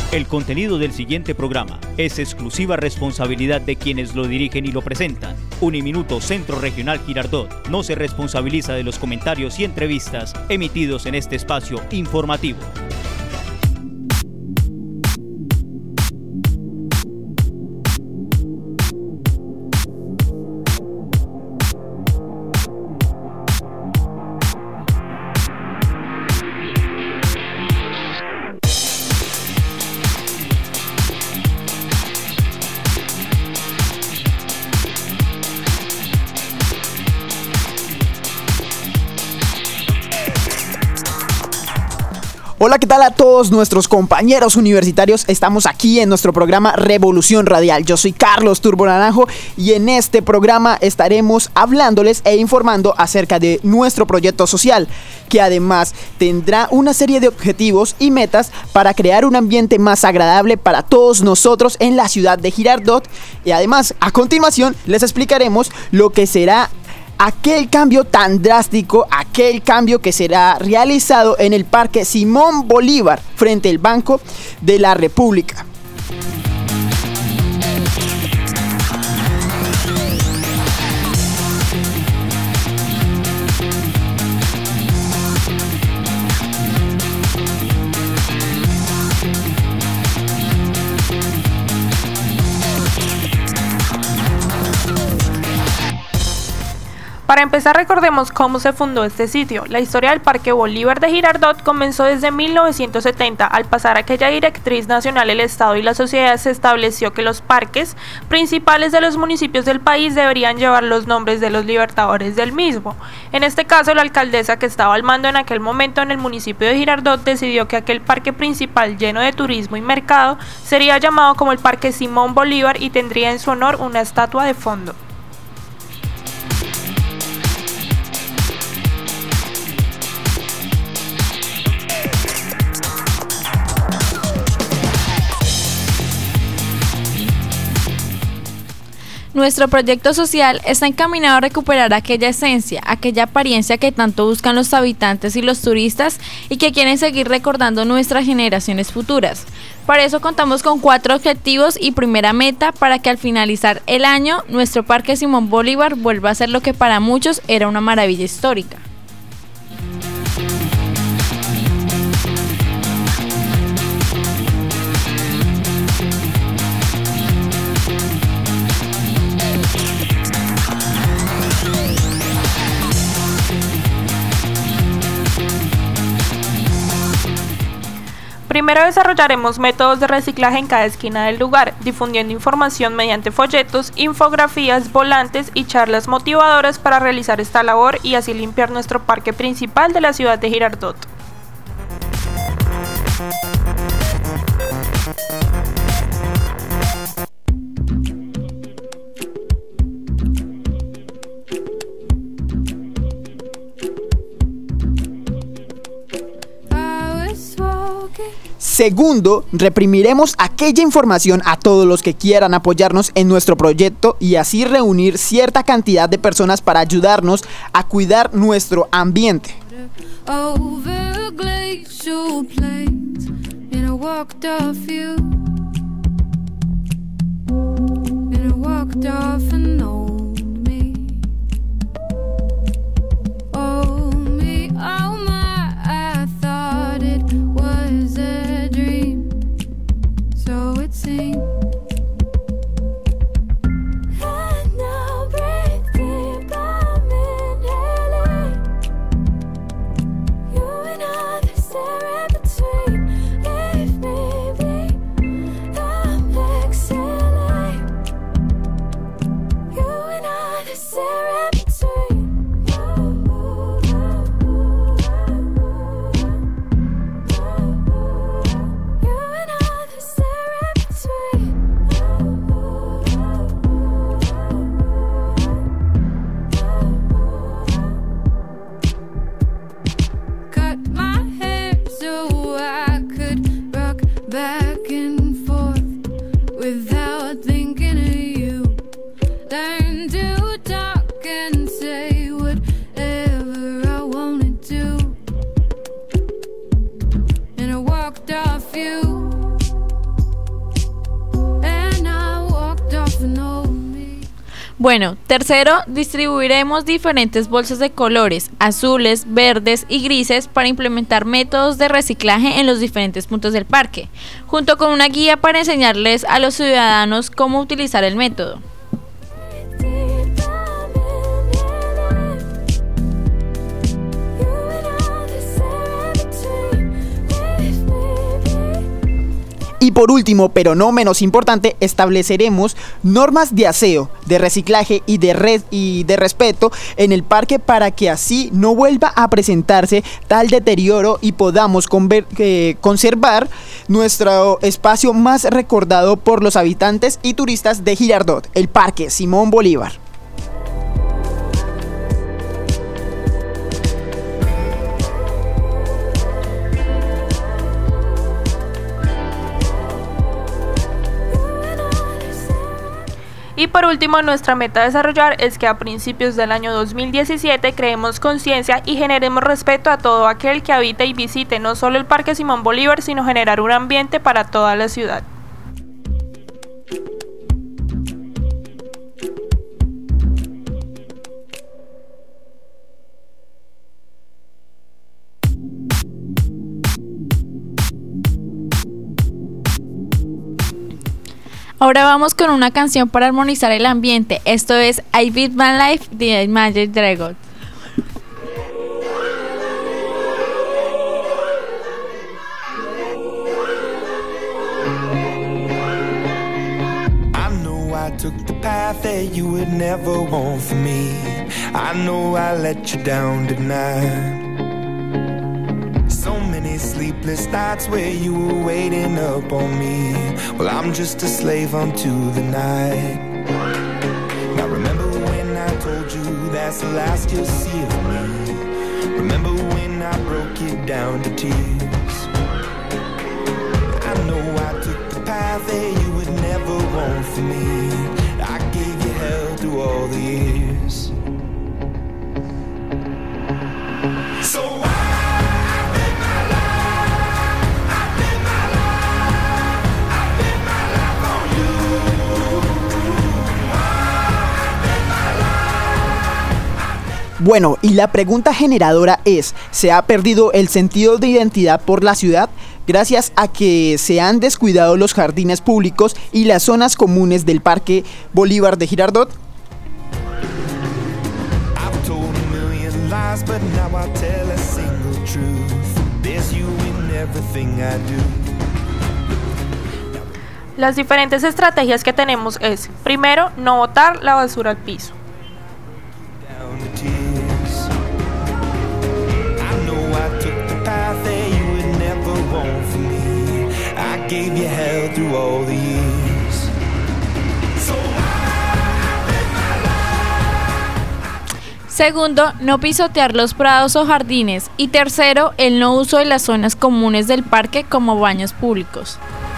El contenido del siguiente programa es exclusiva responsabilidad de quienes lo dirigen y lo presentan. Uniminuto Centro Regional Girardot no se responsabiliza de los comentarios y entrevistas emitidos en este espacio informativo. Hola, ¿qué tal a todos nuestros compañeros universitarios? Estamos aquí en nuestro programa Revolución Radial. Yo soy Carlos Turbo Naranjo y en este programa estaremos hablándoles e informando acerca de nuestro proyecto social, que además tendrá una serie de objetivos y metas para crear un ambiente más agradable para todos nosotros en la ciudad de Girardot. Y además, a continuación, les explicaremos lo que será aquel cambio tan drástico, aquel cambio que será realizado en el Parque Simón Bolívar frente al Banco de la República. Para empezar, recordemos cómo se fundó este sitio. La historia del Parque Bolívar de Girardot comenzó desde 1970. Al pasar aquella directriz nacional, el Estado y la sociedad se estableció que los parques principales de los municipios del país deberían llevar los nombres de los libertadores del mismo. En este caso, la alcaldesa que estaba al mando en aquel momento en el municipio de Girardot decidió que aquel parque principal lleno de turismo y mercado sería llamado como el Parque Simón Bolívar y tendría en su honor una estatua de fondo. Nuestro proyecto social está encaminado a recuperar aquella esencia, aquella apariencia que tanto buscan los habitantes y los turistas y que quieren seguir recordando nuestras generaciones futuras. Para eso contamos con 4 objetivos y primera meta para que al finalizar el año nuestro Parque Simón Bolívar vuelva a ser lo que para muchos era una maravilla histórica. Primero desarrollaremos métodos de reciclaje en cada esquina del lugar, difundiendo información mediante folletos, infografías, volantes y charlas motivadoras para realizar esta labor y así limpiar nuestro parque principal de la ciudad de Girardot. Segundo, reprimiremos aquella información a todos los que quieran apoyarnos en nuestro proyecto y así reunir cierta cantidad de personas para ayudarnos a cuidar nuestro ambiente. Bueno, tercero, distribuiremos diferentes bolsas de colores, azules, verdes y grises para implementar métodos de reciclaje en los diferentes puntos del parque, junto con una guía para enseñarles a los ciudadanos cómo utilizar el método. Y por último, pero no menos importante, estableceremos normas de aseo, de reciclaje y de respeto en el parque para que así no vuelva a presentarse tal deterioro y podamos conservar nuestro espacio más recordado por los habitantes y turistas de Girardot, el Parque Simón Bolívar. Y por último, nuestra meta a desarrollar es que a principios del año 2017 creemos conciencia y generemos respeto a todo aquel que habite y visite no solo el Parque Simón Bolívar, sino generar un ambiente para toda la ciudad. Ahora vamos con una canción para armonizar el ambiente. Esto es I Beat My Life de Imagine Dragons. I took the path that you would never want for me. I know I let you down tonight. So many sleepless nights where you were waiting up on me. Well, I'm just a slave unto the night. Now remember when I told you that's the last you'll see of me. Remember when I broke it down to tears. I know I took the path that you would never want for me. I gave you hell through all the years. So Bueno, y la pregunta generadora es, ¿se ha perdido el sentido de identidad por la ciudad gracias a que se han descuidado los jardines públicos y las zonas comunes del Parque Bolívar de Girardot? Las diferentes estrategias que tenemos es, primero, no botar la basura al piso. Gave you hell through all the years. Segundo, no pisotear los prados o jardines. Y tercero, el no uso de las zonas comunes del parque como baños públicos.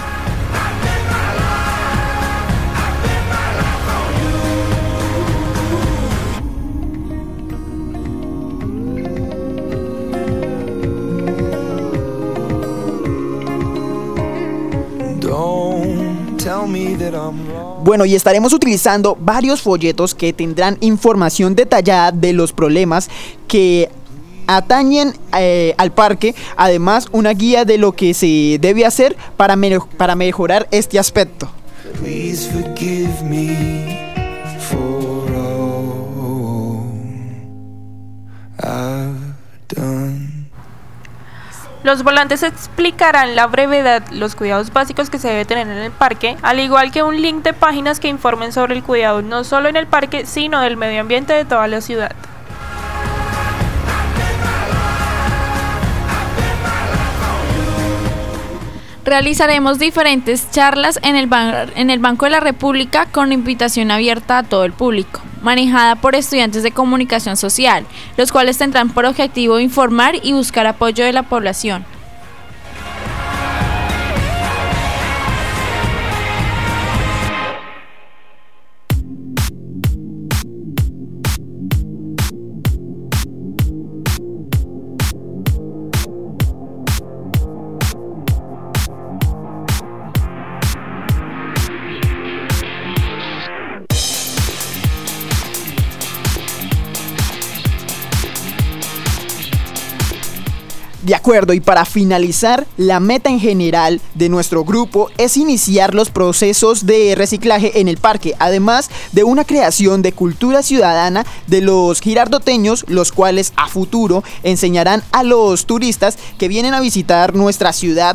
Bueno, y estaremos utilizando varios folletos que tendrán información detallada de los problemas que atañen al parque, además una guía de lo que se debe hacer para mejorar este aspecto. Please forgive me for all I've done. Los volantes explicarán la brevedad, los cuidados básicos que se debe tener en el parque, al igual que un link de páginas que informen sobre el cuidado no solo en el parque, sino del medio ambiente de toda la ciudad. Realizaremos diferentes charlas en el Banco de la República con invitación abierta a todo el público, manejada por estudiantes de comunicación social, los cuales tendrán por objetivo informar y buscar apoyo de la población. De acuerdo, y para finalizar, la meta en general de nuestro grupo es iniciar los procesos de reciclaje en el parque, además de una creación de cultura ciudadana de los girardoteños, los cuales a futuro enseñarán a los turistas que vienen a visitar nuestra ciudad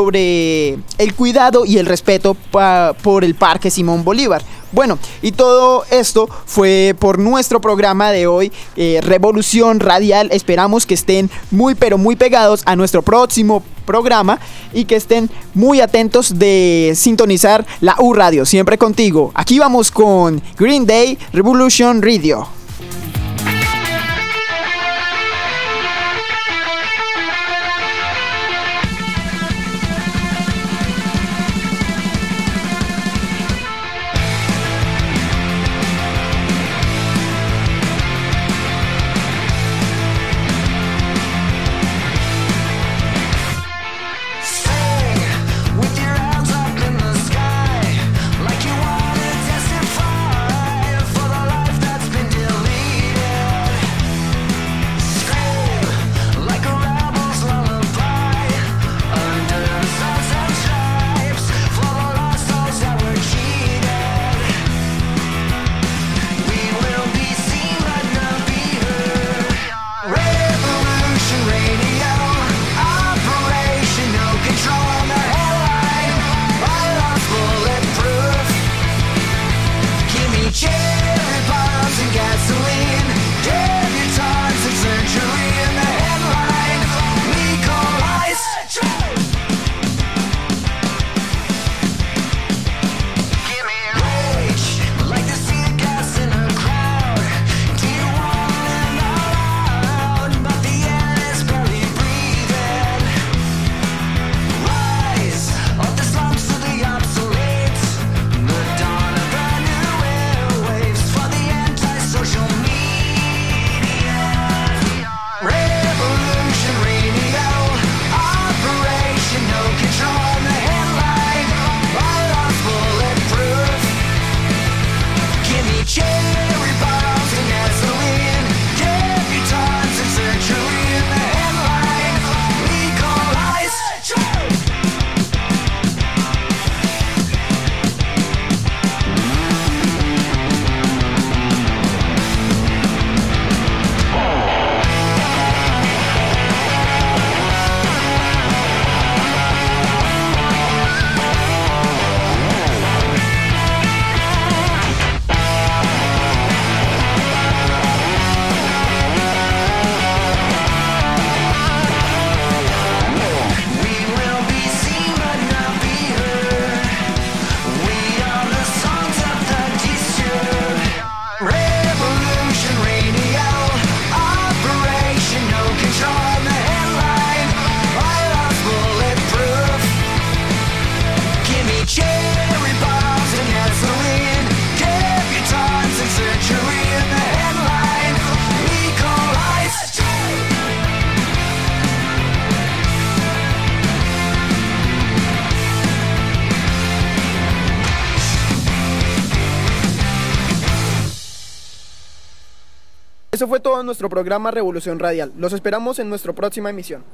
sobre el cuidado y el respeto por el Parque Simón Bolívar. Bueno, y todo esto fue por nuestro programa de hoy, Revolución Radial. Esperamos que estén muy pero muy pegados a nuestro próximo programa y que estén muy atentos de sintonizar la U Radio, siempre contigo. Aquí vamos con Green Day, Revolution Radio. Eso fue todo en nuestro programa Revolución Radial. Los esperamos en nuestra próxima emisión.